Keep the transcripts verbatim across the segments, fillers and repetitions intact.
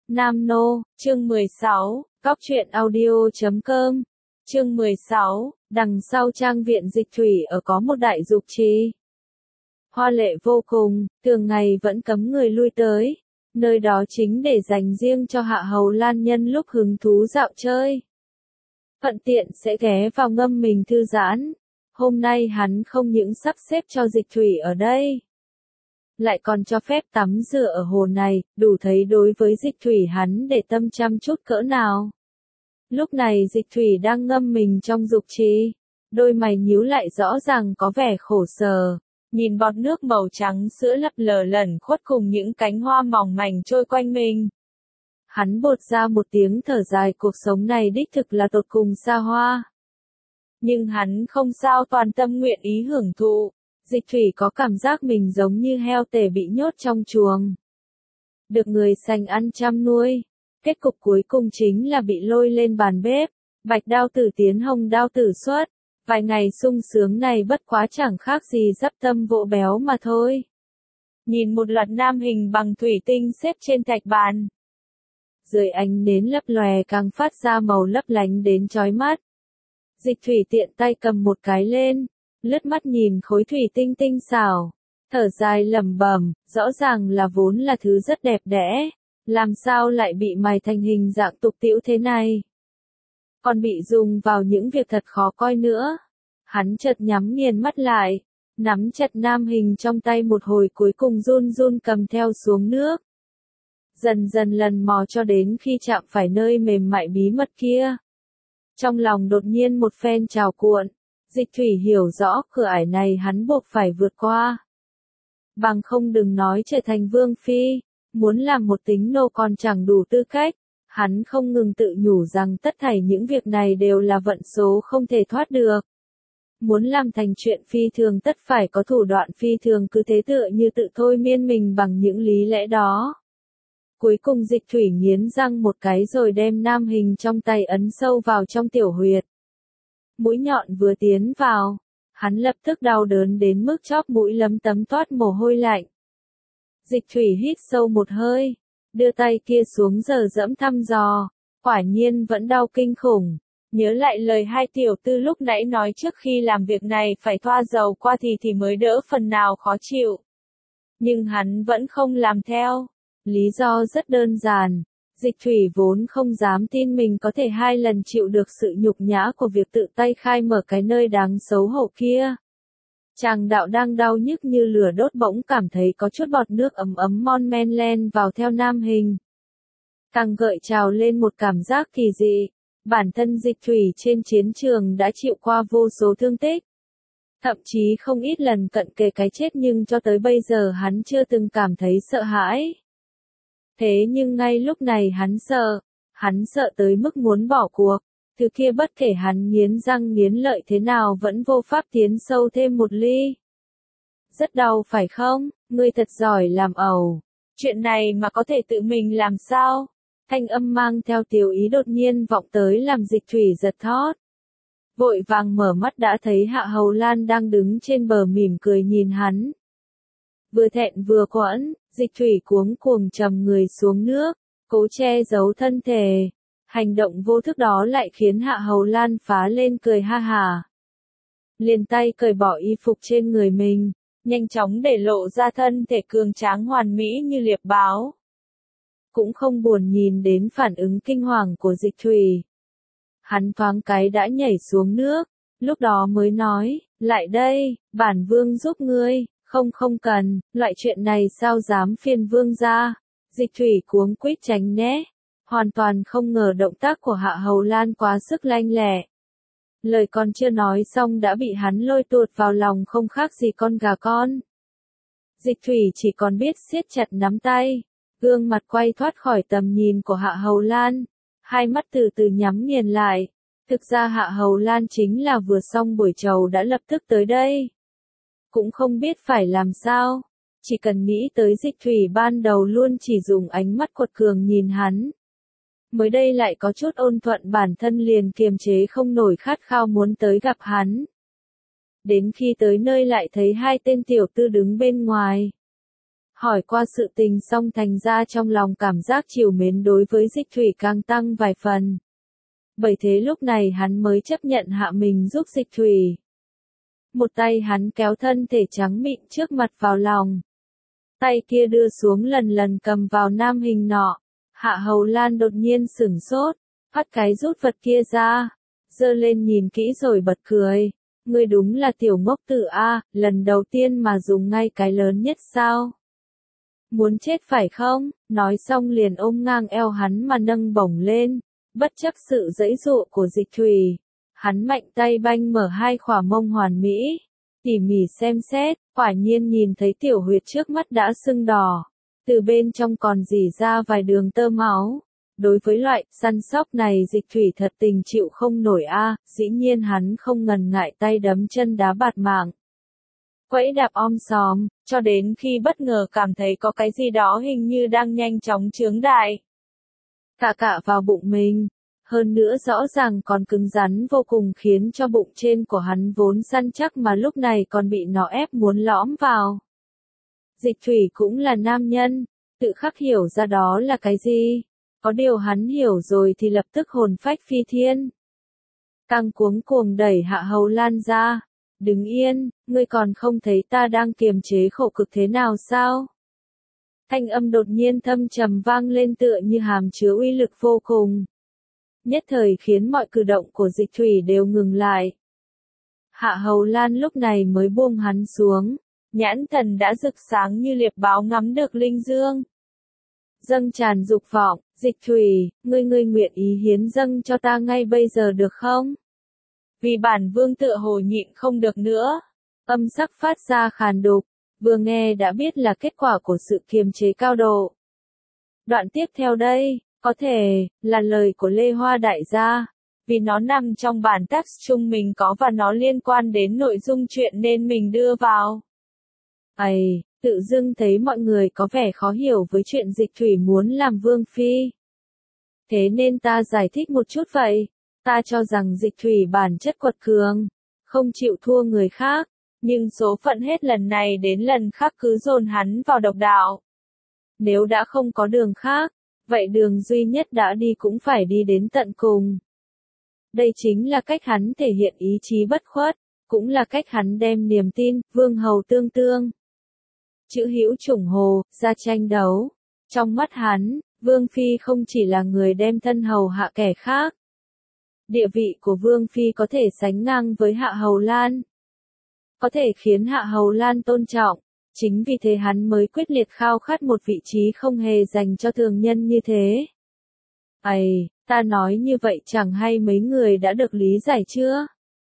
Nam Nô, chương mười sáu, Cóc truyện audio chấm com. Chương mười sáu, đằng sau trang viện Dịch Thủy ở có một đại dục trì. Hoa lệ vô cùng, thường ngày vẫn cấm người lui tới. Nơi đó chính để dành riêng cho Hạ Hầu Lan nhân lúc hứng thú dạo chơi. Thuận tiện sẽ ghé vào ngâm mình thư giãn. Hôm nay hắn không những sắp xếp cho Dịch Thủy ở đây, lại còn cho phép tắm rửa ở hồ này, đủ thấy đối với Dịch Thủy hắn để tâm chăm chút cỡ nào. Lúc này Dịch Thủy đang ngâm mình trong dục trì, đôi mày nhíu lại rõ ràng có vẻ khổ sở, nhìn bọt nước màu trắng sữa lấp lờ lẩn khuất cùng những cánh hoa mỏng mảnh trôi quanh mình. Hắn bột ra một tiếng thở dài, cuộc sống này đích thực là tột cùng xa hoa. Nhưng hắn không sao toàn tâm nguyện ý hưởng thụ. Dịch Thủy có cảm giác mình giống như heo tể bị nhốt trong chuồng, được người sành ăn chăm nuôi. Kết cục cuối cùng chính là bị lôi lên bàn bếp, bạch đao tử tiến hồng đao tử xuất. Vài ngày sung sướng này bất quá chẳng khác gì dắp tâm vỗ béo mà thôi. Nhìn một loạt nam hình bằng thủy tinh xếp trên thạch bàn, dưới ánh nến lấp lòe càng phát ra màu lấp lánh đến chói mắt. Dịch Thủy tiện tay cầm một cái lên, lướt mắt nhìn khối thủy tinh tinh xảo, thở dài lẩm bẩm, rõ ràng là vốn là thứ rất đẹp đẽ, làm sao lại bị mài thành hình dạng tục tĩu thế này, còn bị dùng vào những việc thật khó coi nữa. Hắn chợt nhắm nghiền mắt lại, nắm chặt nam hình trong tay một hồi, cuối cùng run run cầm theo xuống nước, dần dần lần mò cho đến khi chạm phải nơi mềm mại bí mật kia. Trong lòng đột nhiên một phen trào cuộn. Dịch Thủy hiểu rõ cửa ải này hắn buộc phải vượt qua. Bằng không đừng nói trở thành vương phi, muốn làm một tính nô còn chẳng đủ tư cách. Hắn không ngừng tự nhủ rằng tất thảy những việc này đều là vận số không thể thoát được. Muốn làm thành chuyện phi thường tất phải có thủ đoạn phi thường, cứ thế tựa như tự thôi miên mình bằng những lý lẽ đó. Cuối cùng Dịch Thủy nghiến răng một cái rồi đem nam hình trong tay ấn sâu vào trong tiểu huyệt. Mũi nhọn vừa tiến vào, hắn lập tức đau đớn đến mức chóp mũi lấm tấm toát mồ hôi lạnh. Dịch Thủy hít sâu một hơi, đưa tay kia xuống giờ dẫm thăm dò, quả nhiên vẫn đau kinh khủng. Nhớ lại lời hai tiểu tư lúc nãy nói trước khi làm việc này phải thoa dầu qua thì thì mới đỡ phần nào khó chịu. Nhưng hắn vẫn không làm theo. Lý do rất đơn giản. Dịch Thủy vốn không dám tin mình có thể hai lần chịu được sự nhục nhã của việc tự tay khai mở cái nơi đáng xấu hổ kia. Chàng đạo đang đau nhức như lửa đốt bỗng cảm thấy có chút bọt nước ấm ấm mon men len vào theo nam hình. Càng gợi trào lên một cảm giác kỳ dị. Bản thân Dịch Thủy trên chiến trường đã chịu qua vô số thương tích, thậm chí không ít lần cận kề cái chết, nhưng cho tới bây giờ hắn chưa từng cảm thấy sợ hãi. Thế nhưng ngay lúc này hắn sợ, hắn sợ tới mức muốn bỏ cuộc, thứ kia bất kể hắn nghiến răng nghiến lợi thế nào vẫn vô pháp tiến sâu thêm một ly. Rất đau phải không, ngươi thật giỏi làm ẩu, chuyện này mà có thể tự mình làm sao? Thanh âm mang theo tiểu ý đột nhiên vọng tới làm Dịch Thủy giật thót. Vội vàng mở mắt đã thấy Hạ Hầu Lan đang đứng trên bờ mỉm cười nhìn hắn. Vừa thẹn vừa quẫn, Dịch Thủy cuống cuồng trầm người xuống nước, cố che giấu thân thể. Hành động vô thức đó lại khiến Hạ Hầu Lan phá lên cười ha hả. Liền tay cởi bỏ y phục trên người mình, nhanh chóng để lộ ra thân thể cường tráng hoàn mỹ như liệp báo. Cũng không buồn nhìn đến phản ứng kinh hoàng của Dịch Thủy. Hắn thoáng cái đã nhảy xuống nước, lúc đó mới nói, lại đây, bản vương giúp ngươi. Không không cần, loại chuyện này sao dám phiền vương ra. Dịch Thủy cuống quýt tránh né, hoàn toàn không ngờ động tác của Hạ Hầu Lan quá sức lanh lẹ. Lời còn chưa nói xong đã bị hắn lôi tuột vào lòng không khác gì con gà con. Dịch Thủy chỉ còn biết siết chặt nắm tay, gương mặt quay thoát khỏi tầm nhìn của Hạ Hầu Lan, hai mắt từ từ nhắm nghiền lại. Thực ra Hạ Hầu Lan chính là vừa xong buổi trầu đã lập tức tới đây. Cũng không biết phải làm sao, chỉ cần nghĩ tới Dịch Thủy ban đầu luôn chỉ dùng ánh mắt quật cường nhìn hắn. Mới đây lại có chút ôn thuận, bản thân liền kiềm chế không nổi khát khao muốn tới gặp hắn. Đến khi tới nơi lại thấy hai tên tiểu tư đứng bên ngoài. Hỏi qua sự tình xong thành ra trong lòng cảm giác trìu mến đối với Dịch Thủy càng tăng vài phần. Bởi thế lúc này hắn mới chấp nhận hạ mình giúp Dịch Thủy. Một tay hắn kéo thân thể trắng mịn trước mặt vào lòng. Tay kia đưa xuống lần lần cầm vào nam hình nọ. Hạ Hầu Lan đột nhiên sửng sốt, phát cái rút vật kia ra, giơ lên nhìn kỹ rồi bật cười. Ngươi đúng là tiểu ngốc tử a, lần đầu tiên mà dùng ngay cái lớn nhất sao? Muốn chết phải không? Nói xong liền ôm ngang eo hắn mà nâng bổng lên, bất chấp sự giãy giụa của Dịch Thủy. Hắn mạnh tay banh mở hai khỏa mông hoàn mỹ, tỉ mỉ xem xét, quả nhiên nhìn thấy tiểu huyệt trước mắt đã sưng đỏ, từ bên trong còn rỉ ra vài đường tơ máu. Đối với loại săn sóc này Dịch Thủy thật tình chịu không nổi a, dĩ nhiên hắn không ngần ngại tay đấm chân đá bạt mạng. Quẫy đạp om sòm, cho đến khi bất ngờ cảm thấy có cái gì đó hình như đang nhanh chóng chướng đại. Cả cả vào bụng mình, hơn nữa rõ ràng còn cứng rắn vô cùng khiến cho bụng trên của hắn vốn săn chắc mà lúc này còn bị nó ép muốn lõm vào. Dịch Thủy cũng là nam nhân, tự khắc hiểu ra đó là cái gì. Có điều hắn hiểu rồi thì lập tức hồn phách phi thiên. Căng cuống cuồng đẩy Hạ Hầu Lan ra. Đứng yên, ngươi còn không thấy ta đang kiềm chế khổ cực thế nào sao? Thanh âm đột nhiên thâm trầm vang lên tựa như hàm chứa uy lực vô cùng. Nhất thời khiến mọi cử động của Dịch Thủy đều ngừng lại. Hạ Hầu Lan lúc này mới buông hắn xuống. Nhãn thần đã rực sáng như liệp báo ngắm được linh dương. Dâng tràn dục vọng, Dịch Thủy, ngươi ngươi nguyện ý hiến dâng cho ta ngay bây giờ được không? Vì bản vương tựa hồ nhịn không được nữa. Âm sắc phát ra khàn đục, vừa nghe đã biết là kết quả của sự kiềm chế cao độ. Đoạn tiếp theo đây, có thể, là lời của Lê Hoa đại gia. Vì nó nằm trong bản text chung mình có và nó liên quan đến nội dung chuyện nên mình đưa vào. Ây, tự dưng thấy mọi người có vẻ khó hiểu với chuyện Dịch Thủy muốn làm vương phi. Thế nên ta giải thích một chút vậy. Ta cho rằng Dịch Thủy bản chất quật cường, không chịu thua người khác, nhưng số phận hết lần này đến lần khác cứ dồn hắn vào độc đạo. Nếu đã không có đường khác, vậy đường duy nhất đã đi cũng phải đi đến tận cùng. Đây chính là cách hắn thể hiện ý chí bất khuất, cũng là cách hắn đem niềm tin, vương hầu tương tương. Chữ hữu chủng hồ, ra tranh đấu. Trong mắt hắn, vương phi không chỉ là người đem thân hầu hạ kẻ khác. Địa vị của vương phi có thể sánh ngang với Hạ Hầu Lan. Có thể khiến Hạ Hầu Lan tôn trọng. Chính vì thế hắn mới quyết liệt khao khát một vị trí không hề dành cho thường nhân như thế. Ây, ta nói như vậy chẳng hay mấy người đã được lý giải chưa?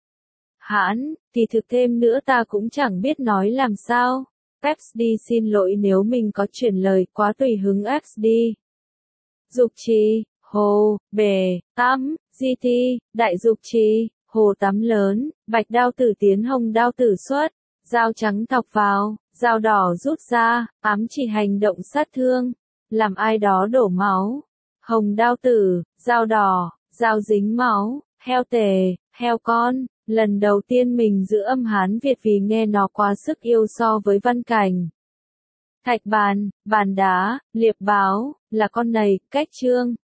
Hãn, thì thực thêm nữa ta cũng chẳng biết nói làm sao. ích đê xin lỗi nếu mình có chuyển lời quá tùy hứng ích đê. Dục trì, hồ, bể, tắm, di ti, đại dục trì, hồ tắm lớn, bạch đao tử tiến hồng đao tử xuất, dao trắng thọc vào, dao đỏ rút ra, ám chỉ hành động sát thương, làm ai đó đổ máu. Hồng đao tử, dao đỏ, dao dính máu, heo tề, heo con. Lần đầu tiên mình giữ âm Hán Việt vì nghe nó quá sức yêu so với văn cảnh. Thạch bàn, bàn đá, liệp báo, là con này, cách chương.